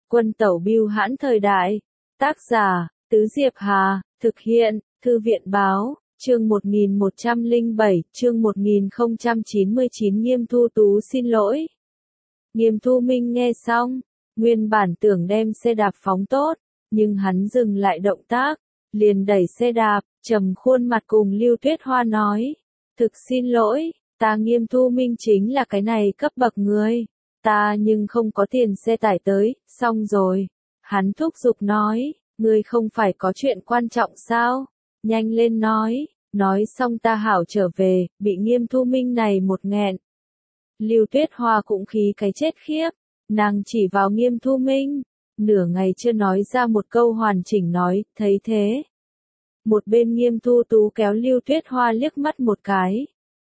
Quân tẩu bưu hãn thời đại. Tác giả, Tứ Diệp Hà, thực hiện, Thư viện báo, chương 1107, chương 1099 Nghiêm Thu Tú xin lỗi. Nghiêm Thu Minh nghe xong, nguyên bản tưởng đem xe đạp phóng tốt, nhưng hắn dừng lại động tác, liền đẩy xe đạp, trầm khuôn mặt cùng Lưu Tuyết Hoa nói, thực xin lỗi, ta Nghiêm Thu Minh chính là cái này cấp bậc người, ta nhưng không có tiền xe tải tới, xong rồi. Hắn thúc giục nói, ngươi không phải có chuyện quan trọng sao, nhanh lên nói xong ta hảo trở về, bị Nghiêm Thu Minh này một nghẹn. Lưu Tuyết Hoa cũng khí cái chết khiếp, nàng chỉ vào Nghiêm Thu Minh, nửa ngày chưa nói ra một câu hoàn chỉnh nói, thấy thế. Một bên Nghiêm Thu Tú kéo Lưu Tuyết Hoa liếc mắt một cái.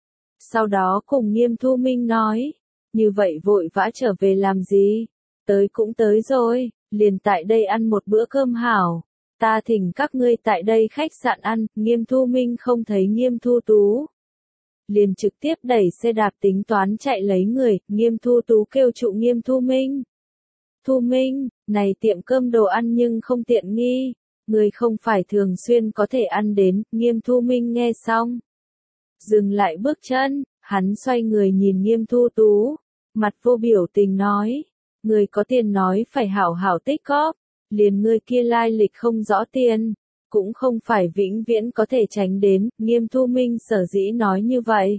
Sau đó cùng Nghiêm Thu Minh nói, như vậy vội vã trở về làm gì, tới cũng tới rồi, liền tại đây ăn một bữa cơm hảo. Ta thỉnh các ngươi tại đây khách sạn ăn, Nghiêm Thu Minh không thấy Nghiêm Thu Tú. Liền trực tiếp đẩy xe đạp tính toán chạy lấy người, Nghiêm Thu Tú kêu trụ Nghiêm Thu Minh. Thu Minh, này tiệm cơm đồ ăn nhưng không tiện nghi, người không phải thường xuyên có thể ăn đến, Nghiêm Thu Minh nghe xong. Dừng lại bước chân, hắn xoay người nhìn Nghiêm Thu Tú, mặt vô biểu tình nói, người có tiền nói phải hảo hảo tích cóp, liền người kia lai lịch không rõ tiền, cũng không phải vĩnh viễn có thể tránh đến, Nghiêm Thu Minh sở dĩ nói như vậy.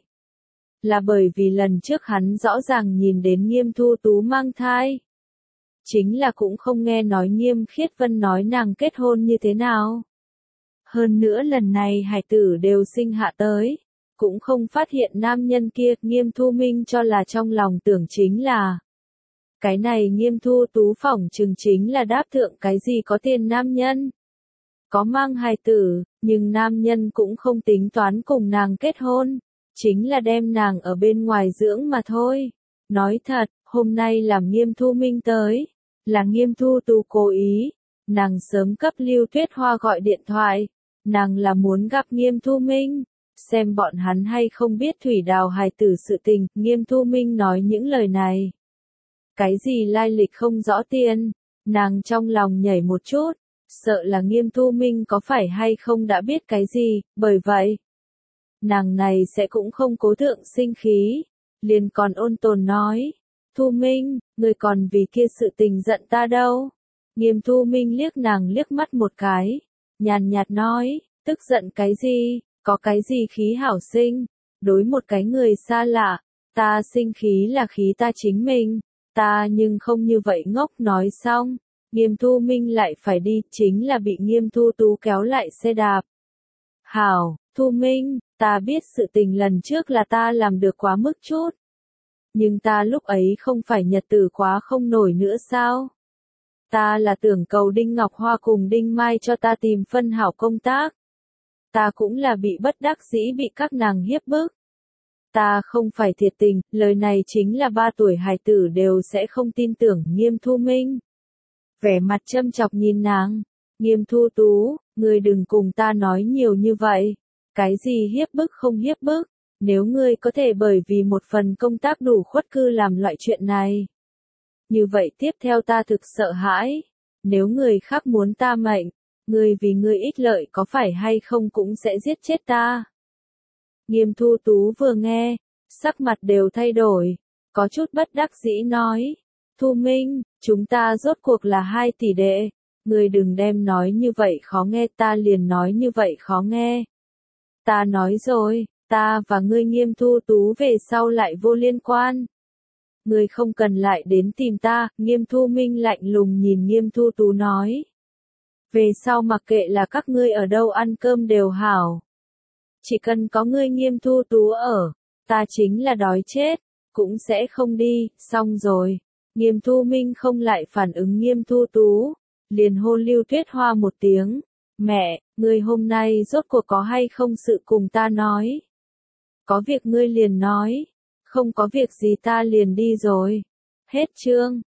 Là bởi vì lần trước hắn rõ ràng nhìn đến Nghiêm Thu Tú mang thai. Chính là cũng không nghe nói Nghiêm Khiết Vân nói nàng kết hôn như thế nào. Hơn nữa lần này hải tử đều sinh hạ tới, cũng không phát hiện nam nhân kia, Nghiêm Thu Minh cho là trong lòng tưởng chính là. Cái này Nghiêm Thu Tú phỏng chừng chính là đáp thượng cái gì có tiền nam nhân. Có mang hài tử, nhưng nam nhân cũng không tính toán cùng nàng kết hôn, chính là đem nàng ở bên ngoài dưỡng mà thôi. Nói thật, hôm nay làm Nghiêm Thu Minh tới, là Nghiêm Thu Tú cố ý, nàng sớm cấp Lưu Tuyết Hoa gọi điện thoại, nàng là muốn gặp Nghiêm Thu Minh, xem bọn hắn hay không biết thủy đào hài tử sự tình, Nghiêm Thu Minh nói những lời này. Cái gì lai lịch không rõ tiền, nàng trong lòng nhảy một chút, sợ là Nghiêm Thu Minh có phải hay không đã biết cái gì, bởi vậy, nàng này sẽ cũng không cố thượng sinh khí, liền còn ôn tồn nói, Thu Minh, người còn vì kia sự tình giận ta đâu. Nghiêm Thu Minh liếc nàng liếc mắt một cái, nhàn nhạt nói, tức giận cái gì, có cái gì khí hảo sinh, đối một cái người xa lạ, ta sinh khí là khí ta chính mình, ta nhưng không như vậy ngốc. Nói xong, Nghiêm Thu Minh lại phải đi, chính là bị Nghiêm Thu Tú kéo lại xe đạp. Hảo, Thu Minh, ta biết sự tình lần trước là ta làm được quá mức chút. Nhưng ta lúc ấy không phải nhật tử quá không nổi nữa sao? Ta là tưởng cầu Đinh Ngọc Hoa cùng Đinh Mai cho ta tìm phân hảo công tác. Ta cũng là bị bất đắc dĩ bị các nàng hiếp bức. Ta không phải thiệt tình, lời này chính là 3 tuổi hài tử đều sẽ không tin tưởng. Nghiêm Thu Minh vẻ mặt châm chọc nhìn nàng, Nghiêm Thu Tú, ngươi đừng cùng ta nói nhiều như vậy, cái gì hiếp bức không hiếp bức, nếu ngươi có thể bởi vì một phần công tác đủ khuất cư làm loại chuyện này. Như vậy tiếp theo ta thực sợ hãi, nếu người khác muốn ta mệnh, ngươi vì ngươi ích lợi có phải hay không cũng sẽ giết chết ta. Nghiêm Thu Tú vừa nghe, sắc mặt đều thay đổi, có chút bất đắc dĩ nói, Thu Minh, chúng ta rốt cuộc là 2 tỷ đệ, ngươi đừng đem nói như vậy khó nghe, ta liền nói như vậy khó nghe. Ta nói rồi, ta và ngươi Nghiêm Thu Tú về sau lại vô liên quan. Ngươi không cần lại đến tìm ta, Nghiêm Thu Minh lạnh lùng nhìn Nghiêm Thu Tú nói. Về sau mặc kệ là các ngươi ở đâu ăn cơm đều hảo. Chỉ cần có ngươi Nghiêm Thu Tú ở, ta chính là đói chết, cũng sẽ không đi, xong rồi. Nghiêm Thu Minh không lại phản ứng Nghiêm Thu Tú, liền hô Lưu Tuyết Hoa một tiếng, mẹ, ngươi hôm nay rốt cuộc có hay không sự cùng ta nói. Có việc ngươi liền nói, không có việc gì ta liền đi rồi. Hết chương.